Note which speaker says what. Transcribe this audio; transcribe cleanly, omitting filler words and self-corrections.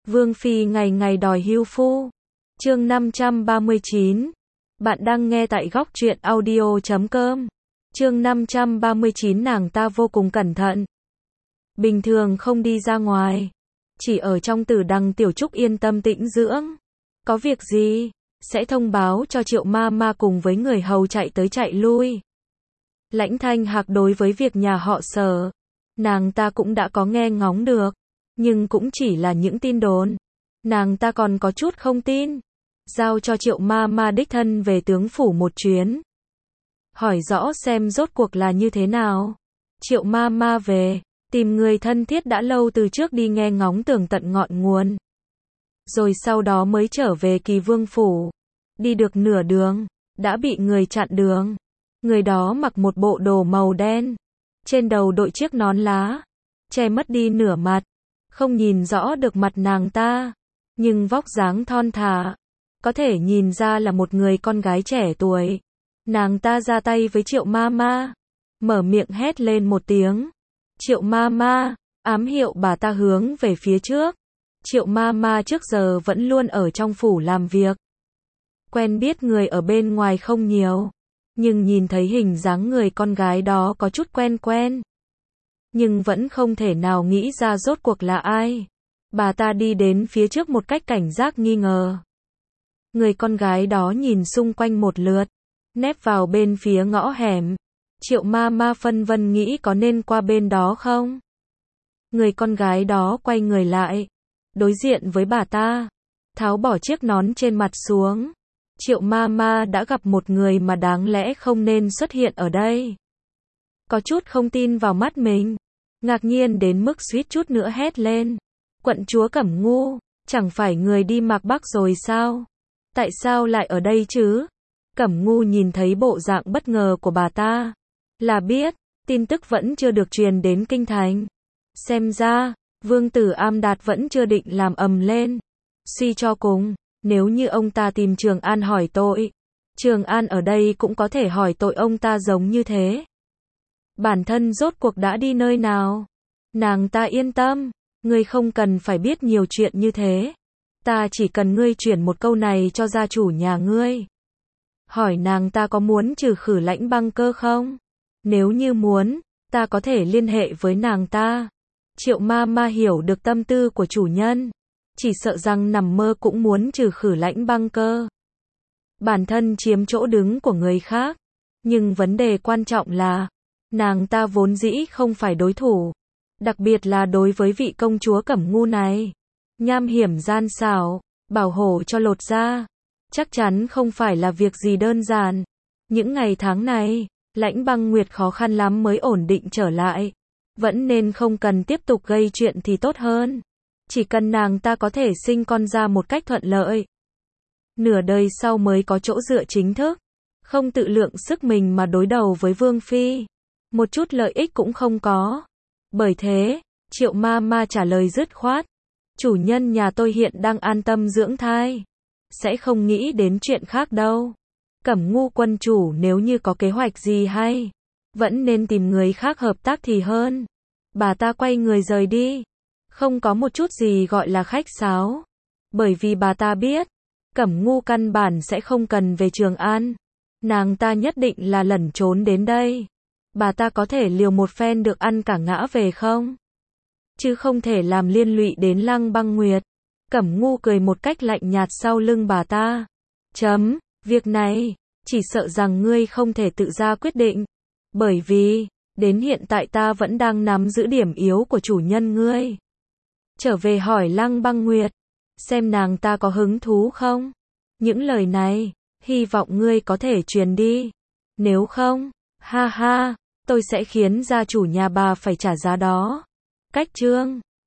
Speaker 1: Vương phi ngày ngày đòi hưu phu. Chương 539. Bạn đang nghe tại góc truyện audio.com. Chương 539 nàng ta vô cùng cẩn thận. Bình thường không đi ra ngoài, chỉ ở trong Tử Đằng Tiểu Trúc yên tâm tĩnh dưỡng. Có việc gì, sẽ thông báo cho Triệu ma ma cùng với người hầu chạy tới chạy lui. Lãnh Thanh Hạc đối với việc nhà họ Sở, nàng ta cũng đã có nghe ngóng được, nhưng cũng chỉ là những tin đồn. Nàng ta còn có chút không tin. Giao cho Triệu ma ma đích thân về tướng phủ một chuyến, hỏi rõ xem rốt cuộc là như thế nào. Triệu ma ma về, tìm người thân thiết đã lâu từ trước đi nghe ngóng tường tận ngọn nguồn. Rồi sau đó mới trở về Kỳ Vương phủ. Đi được nửa đường, đã bị người chặn đường. Người đó mặc một bộ đồ màu đen, trên đầu đội chiếc nón lá, che mất đi nửa mặt, không nhìn rõ được mặt nàng ta, nhưng vóc dáng thon thả, có thể nhìn ra là một người con gái trẻ tuổi. Nàng ta ra tay với Triệu ma ma, mở miệng hét lên một tiếng. Triệu ma ma, ám hiệu bà ta hướng về phía trước. Triệu ma ma trước giờ vẫn luôn ở trong phủ làm việc, quen biết người ở bên ngoài không nhiều, nhưng nhìn thấy hình dáng người con gái đó có chút quen quen, nhưng vẫn không thể nào nghĩ ra rốt cuộc là ai. Bà ta đi đến phía trước một cách cảnh giác nghi ngờ. Người con gái đó nhìn xung quanh một lượt, nép vào bên phía ngõ hẻm. Triệu ma ma phân vân nghĩ có nên qua bên đó không. Người con gái đó quay người lại, đối diện với bà ta, tháo bỏ chiếc nón trên mặt xuống. Triệu ma ma đã gặp một người mà đáng lẽ không nên xuất hiện ở đây. Có chút không tin vào mắt mình, ngạc nhiên đến mức suýt chút nữa hét lên. Quận chúa Cẩm Ngu, chẳng phải người đi Mạc Bắc rồi sao? Tại sao lại ở đây chứ? Cẩm Ngu nhìn thấy bộ dạng bất ngờ của bà ta, là biết, tin tức vẫn chưa được truyền đến kinh thành. Xem ra, Vương tử Am Đạt vẫn chưa định làm ầm lên. Suy cho cùng, nếu như ông ta tìm Trường An hỏi tội, Trường An ở đây cũng có thể hỏi tội ông ta giống như thế. Bản thân rốt cuộc đã đi nơi nào? Nàng ta yên tâm, ngươi không cần phải biết nhiều chuyện như thế. Ta chỉ cần ngươi chuyển một câu này cho gia chủ nhà ngươi. Hỏi nàng ta có muốn trừ khử Lãnh Băng Cơ không? Nếu như muốn, ta có thể liên hệ với nàng ta. Triệu ma ma hiểu được tâm tư của chủ nhân, chỉ sợ rằng nằm mơ cũng muốn trừ khử Lãnh Băng Cơ. Bản thân chiếm chỗ đứng của người khác, nhưng vấn đề quan trọng là, nàng ta vốn dĩ không phải đối thủ, đặc biệt là đối với vị công chúa Cẩm Ngu này. Nham hiểm gian xảo, bảo hộ cho lột da, chắc chắn không phải là việc gì đơn giản. Những ngày tháng này, Lãnh Băng Nguyệt khó khăn lắm mới ổn định trở lại, vẫn nên không cần tiếp tục gây chuyện thì tốt hơn. Chỉ cần nàng ta có thể sinh con ra một cách thuận lợi, nửa đời sau mới có chỗ dựa chính thức, không tự lượng sức mình mà đối đầu với Vương phi, một chút lợi ích cũng không có. Bởi thế, Triệu ma ma trả lời dứt khoát. Chủ nhân nhà tôi hiện đang an tâm dưỡng thai, sẽ không nghĩ đến chuyện khác đâu. Cẩm Ngu quân chủ nếu như có kế hoạch gì hay, vẫn nên tìm người khác hợp tác thì hơn. Bà ta quay người rời đi, không có một chút gì gọi là khách sáo, bởi vì bà ta biết, Cẩm Ngu căn bản sẽ không cần về Trường An. Nàng ta nhất định là lẩn trốn đến đây. Bà ta có thể liều một phen được ăn cả ngã về không? Chứ không thể làm liên lụy đến Lăng Băng Nguyệt. Cẩm Ngu cười một cách lạnh nhạt sau lưng bà ta. Việc này, chỉ sợ rằng ngươi không thể tự ra quyết định. Bởi vì, đến hiện tại ta vẫn đang nắm giữ điểm yếu của chủ nhân ngươi. Trở về hỏi Lăng Băng Nguyệt, xem nàng ta có hứng thú không? Những lời này, hy vọng ngươi có thể truyền đi. Nếu không, ha ha, tôi sẽ khiến gia chủ nhà bà phải trả giá đó. Cách chương